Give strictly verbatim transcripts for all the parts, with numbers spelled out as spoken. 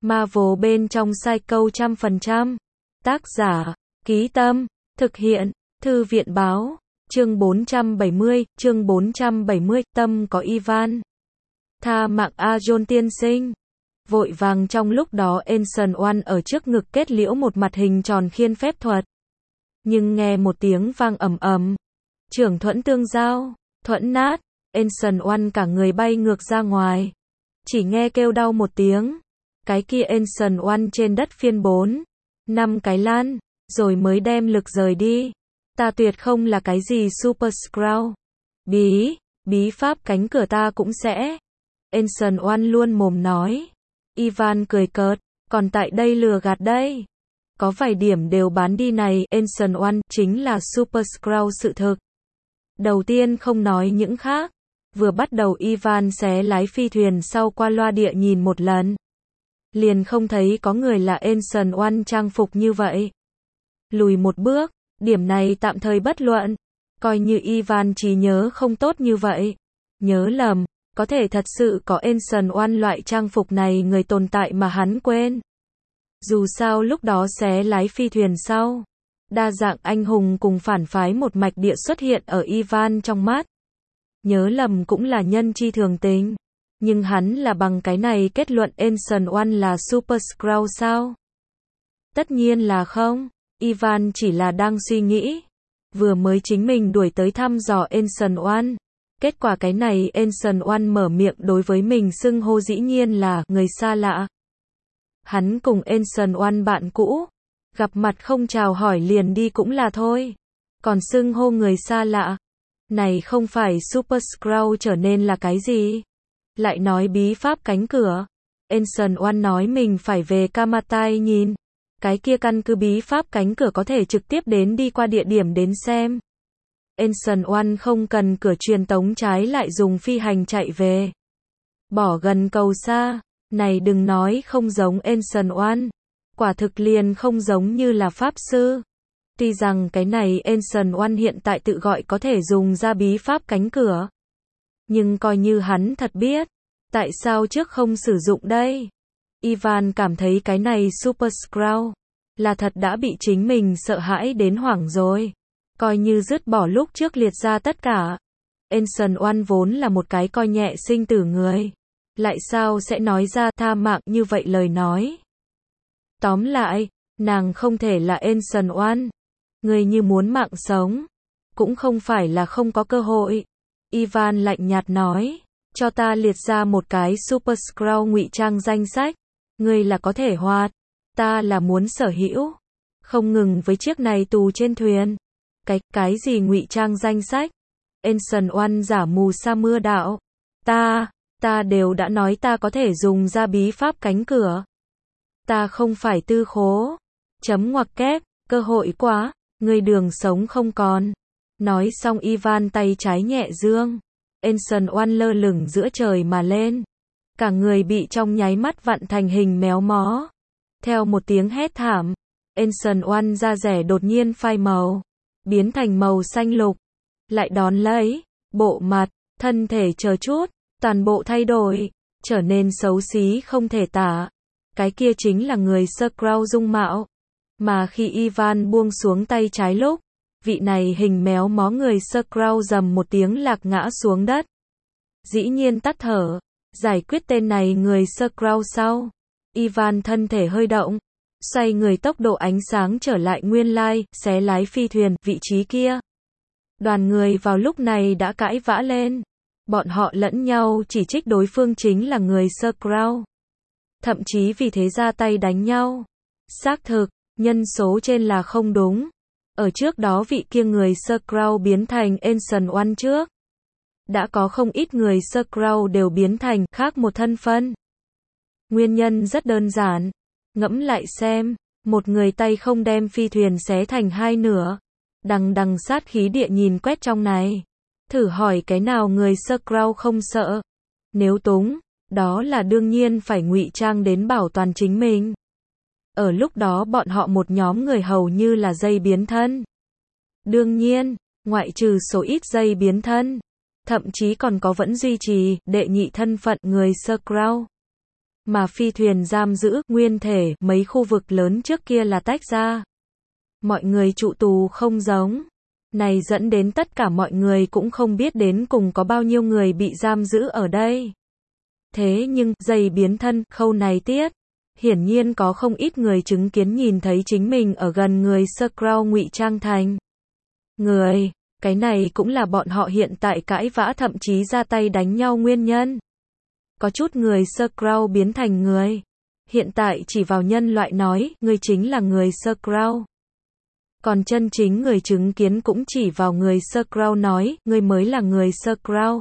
Marvel bên trong Psycho trăm phần trăm. Tác giả, Ký Tâm, thực hiện, Thư viện báo, chương bốn trăm bảy mươi, chương bốn trăm bảy mươi, tâm có Ivan. Tha mạng A John tiên sinh. Vội vàng trong lúc đó Ancient One ở trước ngực kết liễu một mặt hình tròn khiên phép thuật. Nhưng nghe một tiếng vang ầm ầm. Trưởng thuẫn tương giao, thuẫn nát, Ancient One cả người bay ngược ra ngoài. Chỉ nghe kêu đau một tiếng. Cái kia Ancient One trên đất phiên bốn, năm cái lan, rồi mới đem lực rời đi. Ta tuyệt không là cái gì Super Skrull. Bí, bí pháp cánh cửa ta cũng sẽ. Ancient One luôn mồm nói. Ivan cười cợt, còn tại đây lừa gạt đây. Có vài điểm đều bán đi này, Ancient One chính là Super Skrull sự thực. Đầu tiên không nói những khác. Vừa bắt đầu Ivan xé lái phi thuyền sau qua loa địa nhìn một lần. Liền không thấy có người là Ancient One trang phục như vậy. Lùi một bước, điểm này tạm thời bất luận. Coi như Ivan trí nhớ không tốt như vậy. Nhớ lầm, có thể thật sự có Ancient One loại trang phục này người tồn tại mà hắn quên. Dù sao lúc đó xé lái phi thuyền sau. Đa dạng anh hùng cùng phản phái một mạch địa xuất hiện ở Ivan trong mắt. Nhớ lầm cũng là nhân chi thường tình. Nhưng hắn là bằng cái này kết luận Ancient One là Super Skrull sao? Tất nhiên là không. Ivan chỉ là đang suy nghĩ. Vừa mới chính mình đuổi tới thăm dò Ancient One. Kết quả cái này Ancient One mở miệng đối với mình xưng hô dĩ nhiên là người xa lạ. Hắn cùng Ancient One bạn cũ. Gặp mặt không chào hỏi liền đi cũng là thôi. Còn xưng hô người xa lạ. Này không phải Super Skrull trở nên là cái gì? Lại nói bí pháp cánh cửa. Ancient One nói mình phải về Kamatai nhìn. Cái kia căn cứ bí pháp cánh cửa có thể trực tiếp đến đi qua địa điểm đến xem. Ancient One không cần cửa truyền tống trái lại dùng phi hành chạy về. Bỏ gần cầu xa. Này đừng nói không giống Ancient One. Quả thực liền không giống như là pháp sư. Tuy rằng cái này Ancient One hiện tại tự gọi có thể dùng ra bí pháp cánh cửa. Nhưng coi như hắn thật biết. Tại sao trước không sử dụng đây? Ivan cảm thấy cái này Super Skrull là thật đã bị chính mình sợ hãi đến hoảng rồi. Coi như dứt bỏ lúc trước liệt ra tất cả. Ancient One vốn là một cái coi nhẹ sinh tử người. Lại sao sẽ nói ra tha mạng như vậy lời nói? Tóm lại, nàng không thể là Ancient One. Người như muốn mạng sống. Cũng không phải là không có cơ hội. Ivan lạnh nhạt nói. Cho ta liệt ra một cái Super Skrull ngụy trang danh sách. Ngươi là có thể hoạt. Ta là muốn sở hữu. Không ngừng với chiếc này tù trên thuyền. Cái, cái gì ngụy trang danh sách? Ancient One giả mù sa mưa đạo. Ta, ta đều đã nói ta có thể dùng ra bí pháp cánh cửa. Ta không phải tư khố. Chấm ngoặc kép, cơ hội quá, ngươi đường sống không còn. Nói xong Ivan tay trái nhẹ dương. Ancient One lơ lửng giữa trời mà lên. Cả người bị trong nháy mắt vặn thành hình méo mó. Theo một tiếng hét thảm, Ancient One da rẻ đột nhiên phai màu, biến thành màu xanh lục. Lại đón lấy, bộ mặt, thân thể chờ chút, toàn bộ thay đổi, trở nên xấu xí không thể tả. Cái kia chính là người Skrull dung mạo. Mà khi Ivan buông xuống tay trái lúc, vị này hình méo mó người Skrull rầm một tiếng lạc ngã xuống đất. Dĩ nhiên tắt thở. Giải quyết tên này người Skrull sau. Ivan thân thể hơi động. Xoay người tốc độ ánh sáng trở lại nguyên lai, xé lái phi thuyền, vị trí kia. Đoàn người vào lúc này đã cãi vã lên. Bọn họ lẫn nhau chỉ trích đối phương chính là người Skrull. Thậm chí vì thế ra tay đánh nhau. Xác thực, nhân số trên là không đúng. Ở trước đó vị kia người Skrull biến thành Ancient One trước. Đã có không ít người Skrull đều biến thành khác một thân phân. Nguyên nhân rất đơn giản. Ngẫm lại xem, một người tay không đem phi thuyền xé thành hai nửa. Đằng đằng sát khí địa nhìn quét trong này. Thử hỏi cái nào người Skrull không sợ. Nếu túng, đó là đương nhiên phải ngụy trang đến bảo toàn chính mình. Ở lúc đó bọn họ một nhóm người hầu như là dây biến thân. Đương nhiên, ngoại trừ số ít dây biến thân. Thậm chí còn có vẫn duy trì đệ nhị thân phận người Skrull. mà phi thuyền giam giữ, nguyên thể, mấy khu vực lớn trước kia là tách ra. Mọi người trụ tù không giống. Này dẫn đến tất cả mọi người cũng không biết đến cùng có bao nhiêu người bị giam giữ ở đây. Thế nhưng, giày biến thân, khâu này tiết. Hiển nhiên có không ít người chứng kiến nhìn thấy chính mình ở gần người Skrull ngụy trang thành người. Cái này cũng là bọn họ hiện tại cãi vã thậm chí ra tay đánh nhau nguyên nhân. Có chút người Skrull biến thành người. Hiện tại chỉ vào nhân loại nói, ngươi chính là người Skrull. Còn chân chính người chứng kiến cũng chỉ vào người Skrull nói, ngươi mới là người Skrull.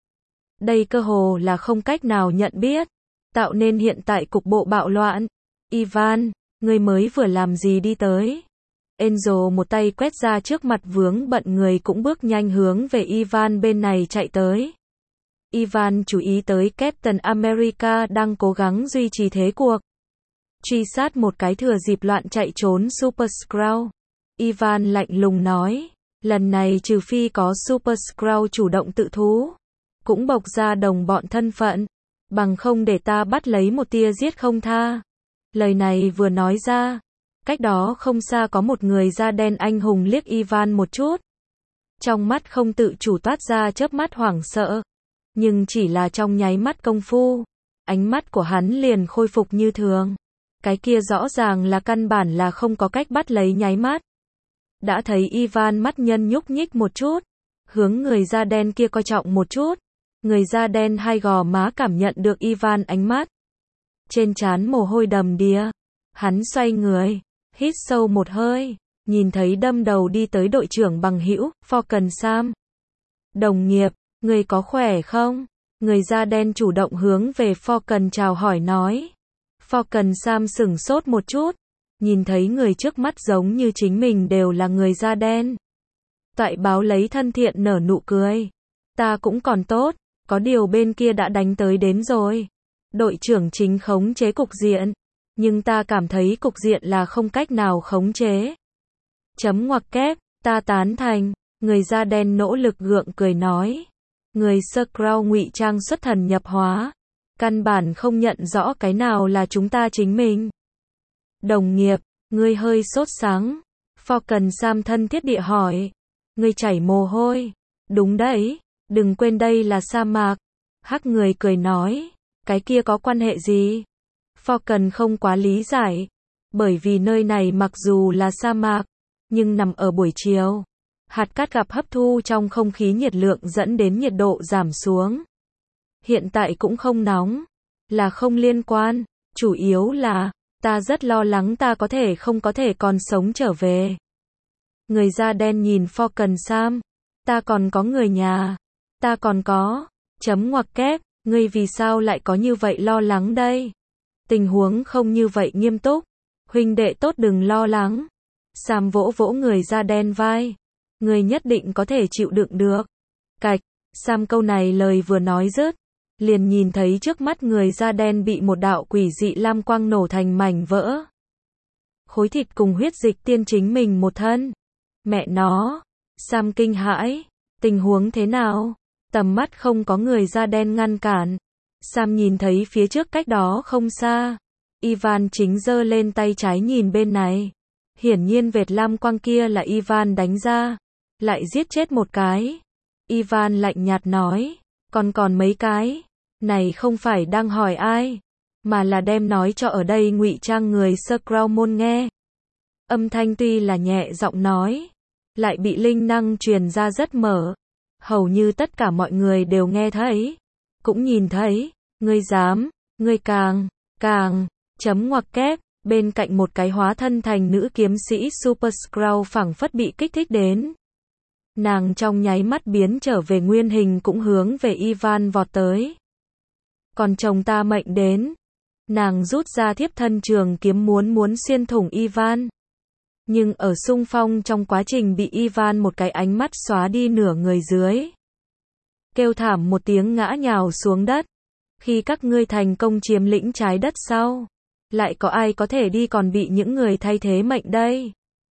Đây cơ hồ là không cách nào nhận biết, tạo nên hiện tại cục bộ bạo loạn. Ivan, ngươi mới vừa làm gì đi tới? Angel một tay quét ra trước mặt vướng bận người cũng bước nhanh hướng về Ivan bên này chạy tới. Ivan chú ý tới Captain America đang cố gắng duy trì thế cuộc. Truy sát một cái thừa dịp loạn chạy trốn Super Skrull. Ivan lạnh lùng nói, lần này trừ phi có Super Skrull chủ động tự thú, cũng bộc ra đồng bọn thân phận, bằng không để ta bắt lấy một tia giết không tha. Lời này vừa nói ra, cách đó không xa có một người da đen anh hùng liếc Ivan một chút. Trong mắt không tự chủ toát ra chớp mắt hoảng sợ, nhưng chỉ là trong nháy mắt công phu, ánh mắt của hắn liền khôi phục như thường. Cái kia rõ ràng là căn bản là không có cách bắt lấy nháy mắt. Đã thấy Ivan mắt nhân nhúc nhích một chút, hướng người da đen kia coi trọng một chút. Người da đen hai gò má cảm nhận được Ivan ánh mắt. Trên trán mồ hôi đầm đìa. Hắn xoay người, hít sâu một hơi, nhìn thấy đâm đầu đi tới đội trưởng bằng hữu, Falcon Sam. Đồng nghiệp, người có khỏe không? Người da đen chủ động hướng về Falcon chào hỏi nói. Falcon Sam sửng sốt một chút, nhìn thấy người trước mắt giống như chính mình đều là người da đen. Toại báo lấy thân thiện nở nụ cười. Ta cũng còn tốt, có điều bên kia đã đánh tới đến rồi. Đội trưởng chính khống chế cục diện, nhưng ta cảm thấy cục diện là không cách nào khống chế. Chấm ngoặc kép, ta tán thành, người da đen nỗ lực gượng cười nói. Người Skrull ngụy trang xuất thần nhập hóa, căn bản không nhận rõ cái nào là chúng ta chính mình. Đồng nghiệp, ngươi hơi sốt sắng. Falcon Sam thân thiết địa hỏi. Ngươi chảy mồ hôi. Đúng đấy, đừng quên đây là sa mạc. Hắc người cười nói. Cái kia có quan hệ gì? Falcon không quá lý giải. Bởi vì nơi này mặc dù là sa mạc, nhưng nằm ở buổi chiều. Hạt cát gặp hấp thu trong không khí nhiệt lượng dẫn đến nhiệt độ giảm xuống. Hiện tại cũng không nóng. Là không liên quan. Chủ yếu là, ta rất lo lắng ta có thể không có thể còn sống trở về. Người da đen nhìn Falcon Sam. Ta còn có người nhà. Ta còn có. Chấm ngoặc kép. Ngươi vì sao lại có như vậy lo lắng đây? Tình huống không như vậy nghiêm túc. Huynh đệ tốt đừng lo lắng. Sam vỗ vỗ người da đen vai. Ngươi nhất định có thể chịu đựng được. Cạch. Sam câu này lời vừa nói dứt, liền nhìn thấy trước mắt người da đen bị một đạo quỷ dị lam quang nổ thành mảnh vỡ. Khối thịt cùng huyết dịch tiên chính mình một thân. Mẹ nó. Sam kinh hãi. Tình huống thế nào? Tầm mắt không có người da đen ngăn cản. Sam nhìn thấy phía trước cách đó không xa. Ivan chính giơ lên tay trái nhìn bên này. Hiển nhiên vệt lam quang kia là Ivan đánh ra. Lại giết chết một cái. Ivan lạnh nhạt nói. Còn còn mấy cái. Này không phải đang hỏi ai, mà là đem nói cho ở đây ngụy trang người Skrull môn nghe. Âm thanh tuy là nhẹ giọng nói, lại bị linh năng truyền ra rất mở. Hầu như tất cả mọi người đều nghe thấy, cũng nhìn thấy. Ngươi dám, ngươi càng, càng, chấm ngoặc kép. Bên cạnh một cái hóa thân thành nữ kiếm sĩ Super Skrull phảng phất bị kích thích đến. Nàng trong nháy mắt biến trở về nguyên hình cũng hướng về Ivan vọt tới. Còn chồng ta mệnh đến. Nàng rút ra thiếp thân trường kiếm muốn muốn xuyên thủng Ivan. Nhưng ở xung phong trong quá trình bị Ivan một cái ánh mắt xóa đi nửa người dưới. Kêu thảm một tiếng ngã nhào xuống đất. Khi các ngươi thành công chiếm lĩnh trái đất sau, lại có ai có thể đi còn bị những người thay thế mệnh đây?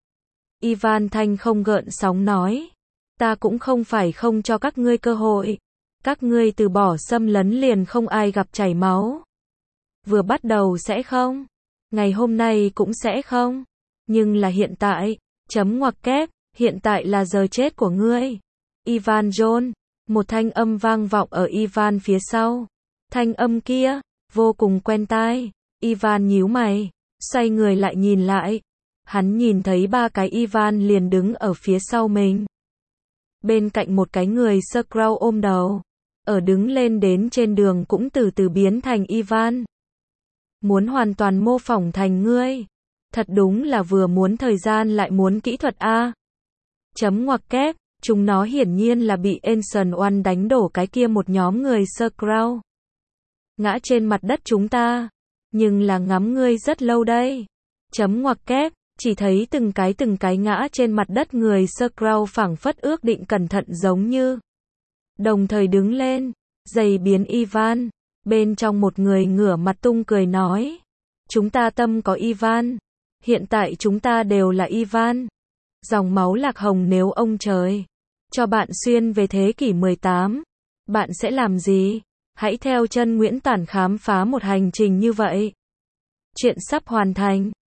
Ivan thanh không gợn sóng nói. Ta cũng không phải không cho các ngươi cơ hội. Các ngươi từ bỏ xâm lấn liền không ai gặp chảy máu. Vừa bắt đầu sẽ không. Ngày hôm nay cũng sẽ không. Nhưng là hiện tại. Chấm ngoặc kép. Hiện tại là giờ chết của ngươi. Ivan John. Một thanh âm vang vọng ở Ivan phía sau. Thanh âm kia, vô cùng quen tai. Ivan nhíu mày, xoay người lại nhìn lại. Hắn nhìn thấy ba cái Ivan liền đứng ở phía sau mình. Bên cạnh một cái người Skrull ôm đầu. Ở đứng lên đến trên đường cũng từ từ biến thành Ivan. Muốn hoàn toàn mô phỏng thành ngươi. Thật đúng là vừa muốn thời gian lại muốn kỹ thuật a. Chấm ngoặc kép. Chúng nó hiển nhiên là bị Ancient One đánh đổ cái kia một nhóm người Skrull. Ngã trên mặt đất chúng ta. Nhưng là ngắm ngươi rất lâu đây. Chấm ngoặc kép. Chỉ thấy từng cái từng cái ngã trên mặt đất người Skrull phảng phất ước định cẩn thận giống như. Đồng thời đứng lên. Giày biến Ivan. Bên trong một người ngửa mặt tung cười nói. Chúng ta tâm có Ivan. Hiện tại chúng ta đều là Ivan. Dòng máu lạc hồng nếu ông trời cho bạn xuyên về thế kỷ mười tám, bạn sẽ làm gì? Hãy theo chân Nguyễn Tản khám phá một hành trình như vậy. Chuyện sắp hoàn thành.